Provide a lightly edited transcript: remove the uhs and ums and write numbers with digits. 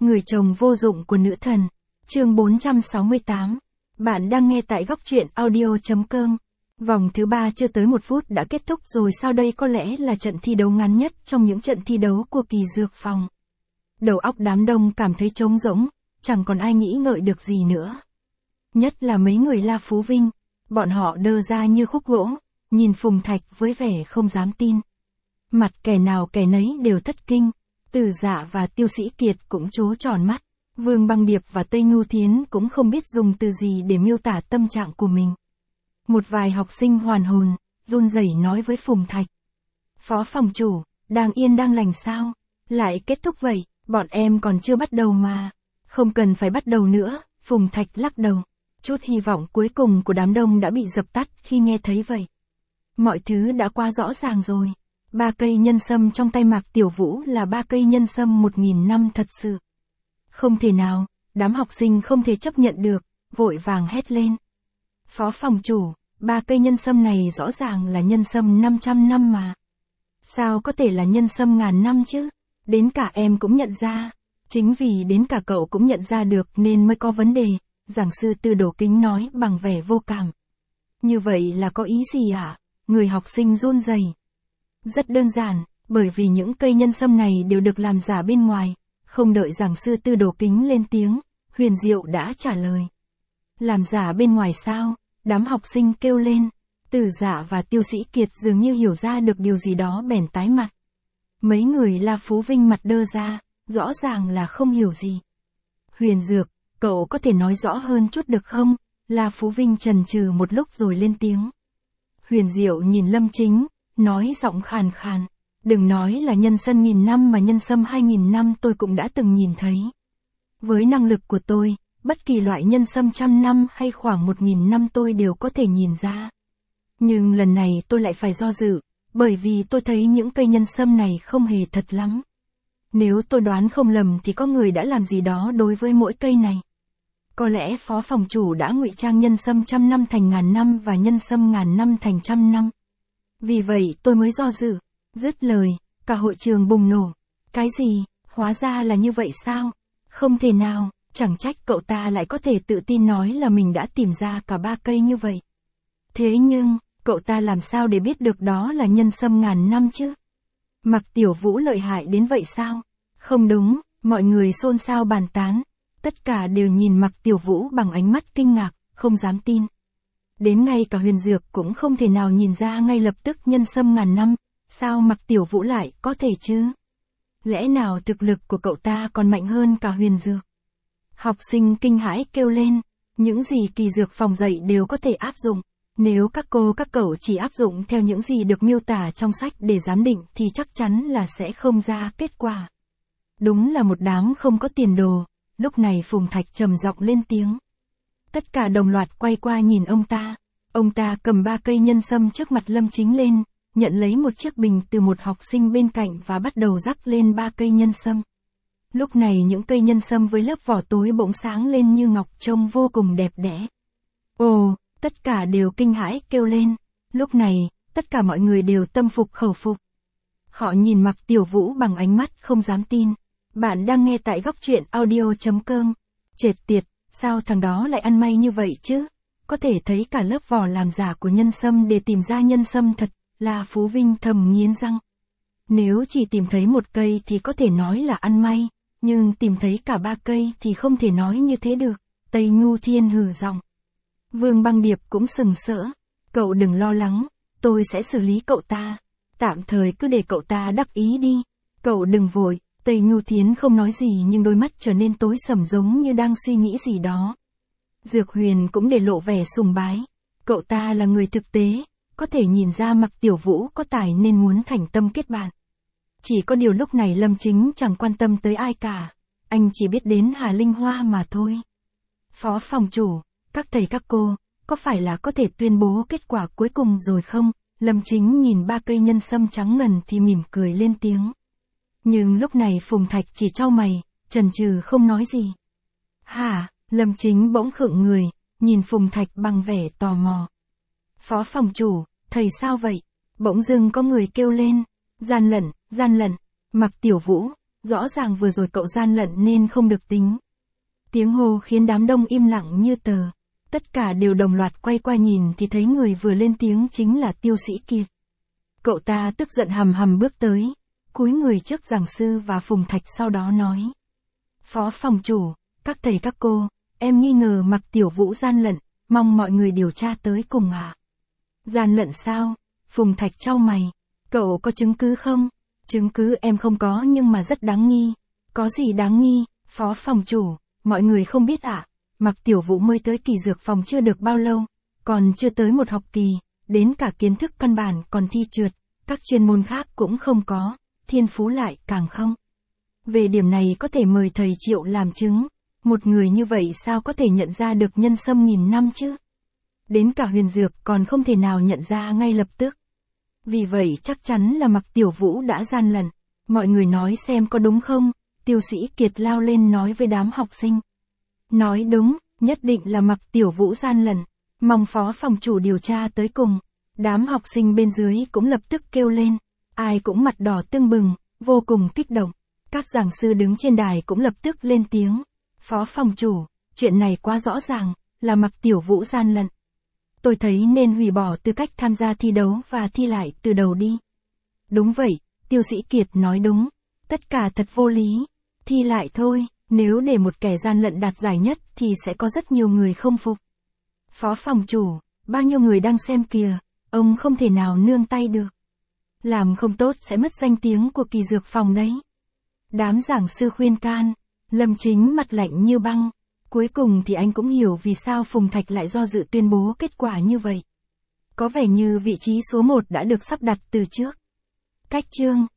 Người chồng vô dụng của nữ thần. Chương 468. Bạn đang nghe tại góc truyện audio.com. Vòng thứ 3 chưa tới 1 phút đã kết thúc rồi, sau đây có lẽ là trận thi đấu ngắn nhất trong những trận thi đấu của kỳ dược phòng. Đầu óc đám đông cảm thấy trống rỗng, chẳng còn ai nghĩ ngợi được gì nữa. Nhất là mấy người La Phú Vinh, bọn họ đơ ra như khúc gỗ, nhìn Phùng Thạch với vẻ không dám tin. Mặt kẻ nào kẻ nấy đều thất kinh, Từ Dạ và Tiêu Sĩ Kiệt cũng trố tròn mắt, Vương Băng Điệp và Tây Nhu Thiến cũng không biết dùng từ gì để miêu tả tâm trạng của mình. Một vài học sinh hoàn hồn, run rẩy nói với Phùng Thạch. Phó phòng chủ, đang yên đang lành sao? Lại kết thúc vậy, bọn em còn chưa bắt đầu mà. Không cần phải bắt đầu nữa, Phùng Thạch lắc đầu. Chút hy vọng cuối cùng của đám đông đã bị dập tắt khi nghe thấy vậy. Mọi thứ đã quá rõ ràng rồi. 3 cây nhân sâm trong tay Mạc Tiểu Vũ là 3 cây nhân sâm 1000 năm thật sự. Không thể nào, đám học sinh không thể chấp nhận được, vội vàng hét lên. Phó phòng chủ, 3 cây nhân sâm này rõ ràng là nhân sâm 500 năm mà. Sao có thể là nhân sâm ngàn năm chứ? Đến cả em cũng nhận ra. Chính vì đến cả cậu cũng nhận ra được nên mới có vấn đề, giảng sư Tư Đồ Kính nói bằng vẻ vô cảm. Như vậy là có ý gì ạ? Người học sinh run rẩy. Rất đơn giản, bởi vì những cây nhân sâm này đều được làm giả bên ngoài. Không đợi giảng sư Tư Đồ Kính lên tiếng, Huyền Diệu đã trả lời. Làm giả bên ngoài sao? Đám học sinh kêu lên. Từ Dạ và Tiêu Sĩ Kiệt dường như hiểu ra được điều gì đó bèn tái mặt. Mấy người La Phú Vinh mặt đơ ra, rõ ràng là không hiểu gì. Huyền Dược, cậu có thể nói rõ hơn chút được không? La Phú Vinh chần chừ một lúc rồi lên tiếng. Huyền Diệu nhìn Lâm Chính, nói giọng khàn khàn. Đừng nói là nhân sâm 1000 năm mà nhân sâm 2000 năm tôi cũng đã từng nhìn thấy. Với năng lực của tôi, bất kỳ loại nhân sâm 100 năm hay khoảng 1000 năm tôi đều có thể nhìn ra. Nhưng lần này tôi lại phải do dự, bởi vì tôi thấy những cây nhân sâm này không hề thật lắm. Nếu tôi đoán không lầm thì có người đã làm gì đó đối với mỗi cây này. Có lẽ phó phòng chủ đã ngụy trang nhân sâm 100 năm thành ngàn năm và nhân sâm ngàn năm thành 100 năm. Vì vậy tôi mới do dự. Dứt lời, cả hội trường bùng nổ. Cái gì, hóa ra là như vậy sao? Không thể nào, chẳng trách cậu ta lại có thể tự tin nói là mình đã tìm ra cả 3 cây như vậy. Thế nhưng, cậu ta làm sao để biết được đó là nhân sâm ngàn năm chứ? Mạc Tiểu Vũ lợi hại đến vậy sao? Không đúng, mọi người xôn xao bàn tán. Tất cả đều nhìn Mạc Tiểu Vũ bằng ánh mắt kinh ngạc, không dám tin. Đến ngay cả Huyền Dược cũng không thể nào nhìn ra ngay lập tức nhân sâm ngàn năm. Sao Mạc Tiểu Vũ lại có thể chứ? Lẽ nào thực lực của cậu ta còn mạnh hơn cả Huyền Dược? Học sinh kinh hãi kêu lên. Những gì kỳ dược phòng dạy đều có thể áp dụng. Nếu các cô các cậu chỉ áp dụng theo những gì được miêu tả trong sách để giám định thì chắc chắn là sẽ không ra kết quả. Đúng là một đám không có tiền đồ. Lúc này Phùng Thạch trầm giọng lên tiếng. Tất cả đồng loạt quay qua nhìn ông ta. Ông ta cầm 3 cây nhân sâm trước mặt Lâm Chính lên, nhận lấy một chiếc bình từ một học sinh bên cạnh và bắt đầu rắc lên 3 cây nhân sâm. Lúc này những cây nhân sâm với lớp vỏ tối bỗng sáng lên như ngọc, trông vô cùng đẹp đẽ. Ồ, tất cả đều kinh hãi kêu lên. Lúc này, tất cả mọi người đều tâm phục khẩu phục. Họ nhìn Mạc Tiểu Vũ bằng ánh mắt không dám tin. Bạn đang nghe tại góc truyện audio.com. Trệt tiệt, sao thằng đó lại ăn may như vậy chứ? Có thể thấy cả lớp vỏ làm giả của nhân sâm để tìm ra nhân sâm thật. La Phú Vinh thầm nghiến răng. Nếu chỉ tìm thấy 1 cây thì có thể nói là ăn may, nhưng tìm thấy cả 3 cây thì không thể nói như thế được. Tây Nhu Thiên hừ giọng. Vương Băng Điệp cũng sừng sỡ. Cậu đừng lo lắng, tôi sẽ xử lý cậu ta. Tạm thời cứ để cậu ta đắc ý đi. Cậu đừng vội. Tây Nhu Thiến không nói gì nhưng đôi mắt trở nên tối sầm giống như đang suy nghĩ gì đó. Dược Huyền cũng để lộ vẻ sùng bái. Cậu ta là người thực tế. Có thể nhìn ra Mạc Tiểu Vũ có tài nên muốn thành tâm kết bạn. Chỉ có điều lúc này Lâm Chính chẳng quan tâm tới ai cả. Anh chỉ biết đến Hà Linh Hoa mà thôi. Phó phòng chủ, các thầy các cô, có phải là có thể tuyên bố kết quả cuối cùng rồi không? Lâm Chính nhìn 3 cây nhân sâm trắng ngần thì mỉm cười lên tiếng. Nhưng lúc này Phùng Thạch chỉ chau mày, chần chừ không nói gì. Hả? Lâm Chính bỗng khựng người, nhìn Phùng Thạch bằng vẻ tò mò. Phó phòng chủ, thầy sao vậy? Bỗng dưng có người kêu lên. Gian lận, Mạc Tiểu Vũ, Rõ ràng vừa rồi cậu gian lận nên không được tính. Tiếng hô khiến đám đông im lặng như tờ. Tất cả đều đồng loạt quay qua nhìn thì thấy người vừa lên tiếng chính là Tiêu Sĩ Kiệt. Cậu ta tức giận hầm hầm bước tới, cúi người trước giảng sư và Phùng Thạch, sau đó nói. Phó phòng chủ, các thầy các cô, em nghi ngờ Mạc Tiểu Vũ gian lận, mong mọi người điều tra tới cùng ạ. Gian lận sao? Phùng Thạch chau mày. Cậu có chứng cứ không? Chứng cứ em không có nhưng mà rất đáng nghi. Có gì đáng nghi, phó phòng chủ, mọi người không biết ạ. Mạc Tiểu Vũ mới tới kỳ dược phòng chưa được bao lâu, còn chưa tới một học kỳ, đến cả kiến thức căn bản còn thi trượt, các chuyên môn khác cũng không có, thiên phú lại càng không. Về điểm này có thể mời thầy Triệu làm chứng, một người như vậy sao có thể nhận ra được nhân sâm nghìn năm chứ? Đến cả Huyền Dược còn không thể nào nhận ra ngay lập tức. Vì vậy chắc chắn là Mạc Tiểu Vũ đã gian lận. Mọi người nói xem có đúng không? Tiêu Sĩ Kiệt lao lên nói với đám học sinh. Nói đúng, nhất định là Mạc Tiểu Vũ gian lận. Mong phó phòng chủ điều tra tới cùng. Đám học sinh bên dưới cũng lập tức kêu lên. Ai cũng mặt đỏ tưng bừng, vô cùng kích động. Các giảng sư đứng trên đài cũng lập tức lên tiếng. Phó phòng chủ, chuyện này quá rõ ràng, là Mạc Tiểu Vũ gian lận. Tôi thấy nên hủy bỏ tư cách tham gia thi đấu và thi lại từ đầu đi. Đúng vậy, Tiêu Sĩ Kiệt nói đúng. Tất cả thật vô lý. Thi lại thôi, nếu để một kẻ gian lận đạt giải nhất thì sẽ có rất nhiều người không phục. Phó phòng chủ, bao nhiêu người đang xem kìa, ông không thể nào nương tay được. Làm không tốt sẽ mất danh tiếng của kỳ dược phòng đấy. Đám giảng sư khuyên can, Lâm Chính mặt lạnh như băng. Cuối cùng thì anh cũng hiểu vì sao Phùng Thạch lại do dự tuyên bố kết quả như vậy. Có vẻ như vị trí số 1 đã được sắp đặt từ trước. Cách chương